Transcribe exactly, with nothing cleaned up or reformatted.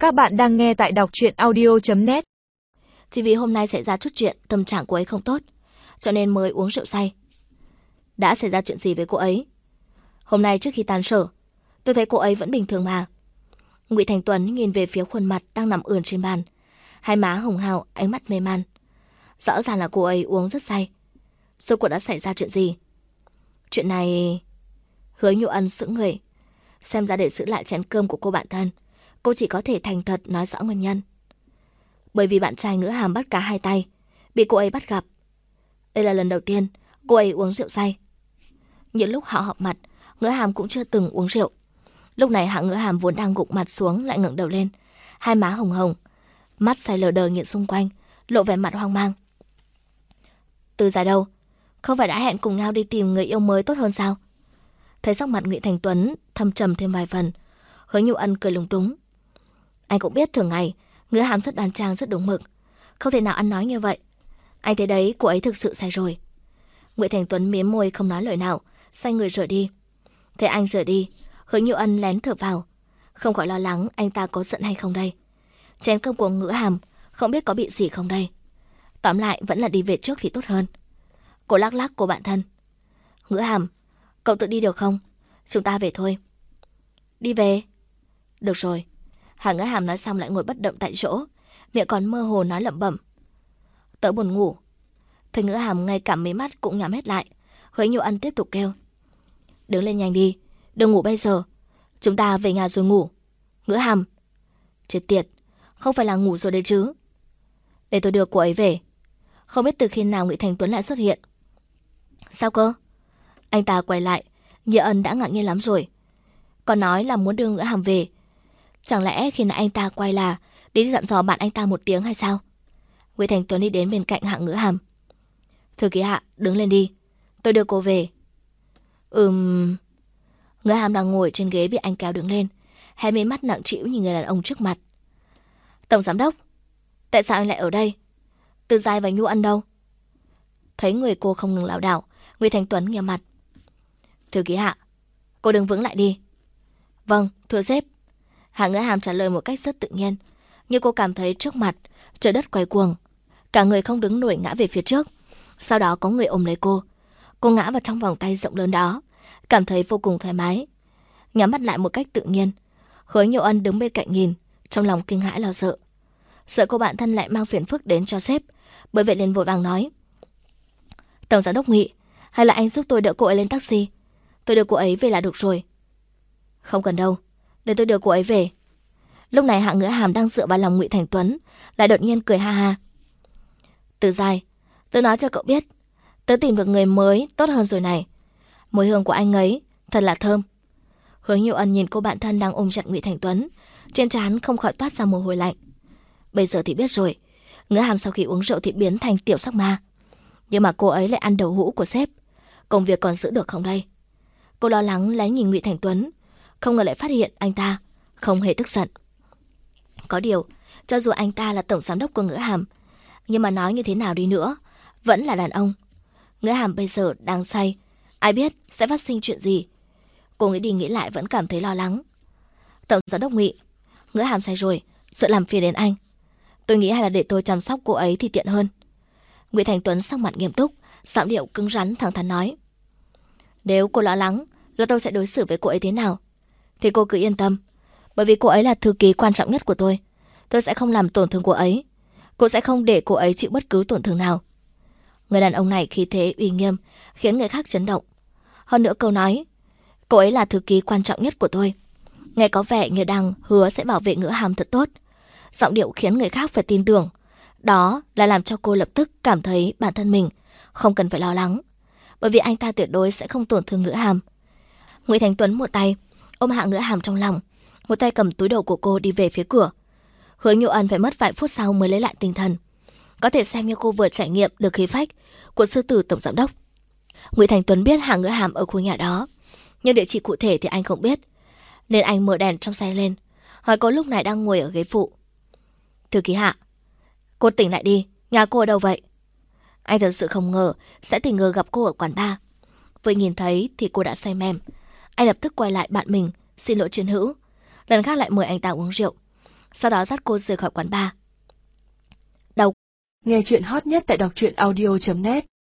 Các bạn đang nghe tại đọc truyện audio chấm net. Chỉ vì hôm nay xảy ra chút chuyện, tâm trạng cô ấy không tốt, cho nên mới uống rượu say. Đã xảy ra chuyện gì với cô ấy? Hôm nay trước khi tan sở, tôi thấy cô ấy vẫn bình thường mà. Ngụy Thành Tuấn nhìn về phía khuôn mặt đang nằm ườn trên bàn, hai má hồng hào, ánh mắt mê man. Rõ ràng là cô ấy uống rất say. Rốt cuộc đã xảy ra chuyện gì? Chuyện này... Hứa Nhu Ân sững người. Xem ra để giữ lại chén cơm của cô bạn thân, cô chỉ có thể thành thật nói rõ nguyên nhân. Bởi vì bạn trai Ngữ Hàm bắt cá hai tay, bị cô ấy bắt gặp. Đây là lần đầu tiên cô ấy uống rượu say. Những lúc họ họp mặt, Ngữ Hàm cũng chưa từng uống rượu. Lúc này Hạ Ngữ Hàm vốn đang gục mặt xuống lại ngẩng đầu lên, hai má hồng hồng, mắt say lờ đờ nhìn xung quanh, lộ vẻ mặt hoang mang. Từ dài đâu? Không phải đã hẹn cùng nhau đi tìm người yêu mới tốt hơn sao? Thấy sắc mặt Ngụy Thành Tuấn thâm trầm thêm vài phần, Hứa Nhu Ân cười lúng túng. Anh cũng biết thường ngày Ngữ Hàm rất đoan trang, rất đúng mực, không thể nào ăn nói như vậy. Anh thấy đấy, cô ấy thực sự sai rồi. Ngụy Thành Tuấn mím môi không nói lời nào, xoay người rời đi. Thấy anh rời đi, Hứa Nhu Ân lén thở vào, không khỏi lo lắng anh ta có giận hay không đây. Chén cơm của Ngữ Hàm không biết có bị gì không đây. Tóm lại vẫn là đi về trước thì tốt hơn. Cô lắc lắc cô bạn thân. Ngữ Hàm, cậu tự đi được không? Chúng ta về thôi. Đi về? Được rồi. Hạ Ngữ Hàm nói xong lại ngồi bất động tại chỗ, miệng còn mơ hồ nói lẩm bẩm. Tớ buồn ngủ. Thấy Ngữ Hàm ngay cả mí mắt cũng nhắm hết lại, Hứa Nhu Ân tiếp tục kêu. Đứng lên nhanh đi, đừng ngủ bây giờ. Chúng ta về nhà rồi ngủ. Ngữ Hàm. Chết tiệt, không phải là ngủ rồi đấy chứ. Để tôi đưa cô ấy về. Không biết từ khi nào Ngụy Thành Tuấn lại xuất hiện. Sao cơ? Anh ta quay lại, Như Ân đã ngạc nhiên lắm rồi. Còn nói là muốn đưa Ngữ Hàm về. Chẳng lẽ khi nãy anh ta quay là đi dặn dò bạn anh ta một tiếng hay sao? Ngụy Thành Tuấn đi đến bên cạnh Hạ Ngữ Hàm. Thư ký Hạ, đứng lên đi, tôi đưa cô về. Ừm... Ngữ Hàm đang ngồi trên ghế bị anh kéo đứng lên, hai mí mắt nặng trĩu nhìn người đàn ông trước mặt. Tổng giám đốc, tại sao anh lại ở đây? Từ Giai và Nhu Ân đâu? Thấy người cô không ngừng lảo đảo, Ngụy Thành Tuấn nghiêm mặt. Thư ký Hạ, cô đứng vững lại đi. Vâng, thưa sếp. Hạ Ngữ Hàm trả lời một cách rất tự nhiên, nhưng cô cảm thấy trước mặt trời đất quay cuồng, cả người không đứng nổi ngã về phía trước. Sau đó có người ôm lấy cô. Cô ngã vào trong vòng tay rộng lớn đó, cảm thấy vô cùng thoải mái. Nhắm mắt lại một cách tự nhiên. Hứa Nhu Ân đứng bên cạnh nhìn, trong lòng kinh hãi lo sợ. Sợ cô bạn thân lại mang phiền phức đến cho sếp, bởi vậy liền vội vàng nói. Tổng giám đốc Ngụy, hay là anh giúp tôi đỡ cô ấy lên taxi? Tôi đưa cô ấy về là được rồi. Không cần đâu, để tôi đưa cô ấy về. Lúc này Hạ Ngữ Hàm đang dựa vào lòng Ngụy Thành Tuấn, lại đột nhiên cười ha ha. Từ Giai, tôi nói cho cậu biết, tớ tìm được người mới tốt hơn rồi này. Mùi hương của anh ấy thật là thơm. Hứa Nhu Ân nhìn cô bạn thân đang ôm chặt Ngụy Thành Tuấn, trên trán không khỏi toát ra mồ hôi lạnh. Bây giờ thì biết rồi, Ngữ Hàm sau khi uống rượu thì biến thành tiểu sắc ma. Nhưng mà cô ấy lại ăn đầu hũ của sếp, công việc còn giữ được không đây? Cô lo lắng lấy nhìn Ngụy Thành Tuấn, không ngờ lại phát hiện anh ta không hề tức giận. Có điều, cho dù anh ta là tổng giám đốc của Ngữ Hàm, nhưng mà nói như thế nào đi nữa, vẫn là đàn ông. Ngữ Hàm bây giờ đang say, ai biết sẽ phát sinh chuyện gì. Cô nghĩ đi nghĩ lại vẫn cảm thấy lo lắng. Tổng giám đốc Ngụy, Ngữ Hàm say rồi, sợ làm phiền đến anh. Tôi nghĩ hay là để tôi chăm sóc cô ấy thì tiện hơn. Ngụy Thành Tuấn sắc mặt nghiêm túc, giọng điệu cứng rắn thẳng thắn nói. Nếu cô lo lắng là tôi sẽ đối xử với cô ấy thế nào, thì cô cứ yên tâm, bởi vì cô ấy là thư ký quan trọng nhất của tôi. Tôi sẽ không làm tổn thương cô ấy. Cô sẽ không để cô ấy chịu bất cứ tổn thương nào. Người đàn ông này khí thế uy nghiêm, khiến người khác chấn động. Hơn nữa câu nói, cô ấy là thư ký quan trọng nhất của tôi, nghe có vẻ như đang hứa sẽ bảo vệ Ngữ Hàm thật tốt. Giọng điệu khiến người khác phải tin tưởng. Đó là làm cho cô lập tức cảm thấy bản thân mình không cần phải lo lắng, bởi vì anh ta tuyệt đối sẽ không tổn thương Ngữ Hàm. Ngụy Thành Tuấn một tay ôm Hạ Ngữ Hàm trong lòng, một tay cầm túi đồ của cô đi về phía cửa. Hứa Nhu Ân phải mất vài phút sau mới lấy lại tinh thần. Có thể xem như cô vừa trải nghiệm được khí phách của sư tử tổng giám đốc. Ngụy Thành Tuấn biết Hạ Ngữ Hàm ở khu nhà đó, nhưng địa chỉ cụ thể thì anh không biết, nên anh mở đèn trong xe lên, hỏi cô lúc này đang ngồi ở ghế phụ. Thư ký Hạ, cô tỉnh lại đi, nhà cô ở đâu vậy? Anh thật sự không ngờ sẽ tình cờ gặp cô ở quán bar. Vừa nhìn thấy thì cô đã say mềm. Anh lập tức quay lại bạn mình, xin lỗi chiến hữu. Lần khác lại mời anh ta uống rượu. sau đó dắt cô rời khỏi quán bar. Nghe chuyện hot nhất tại đọc truyện audio chấm net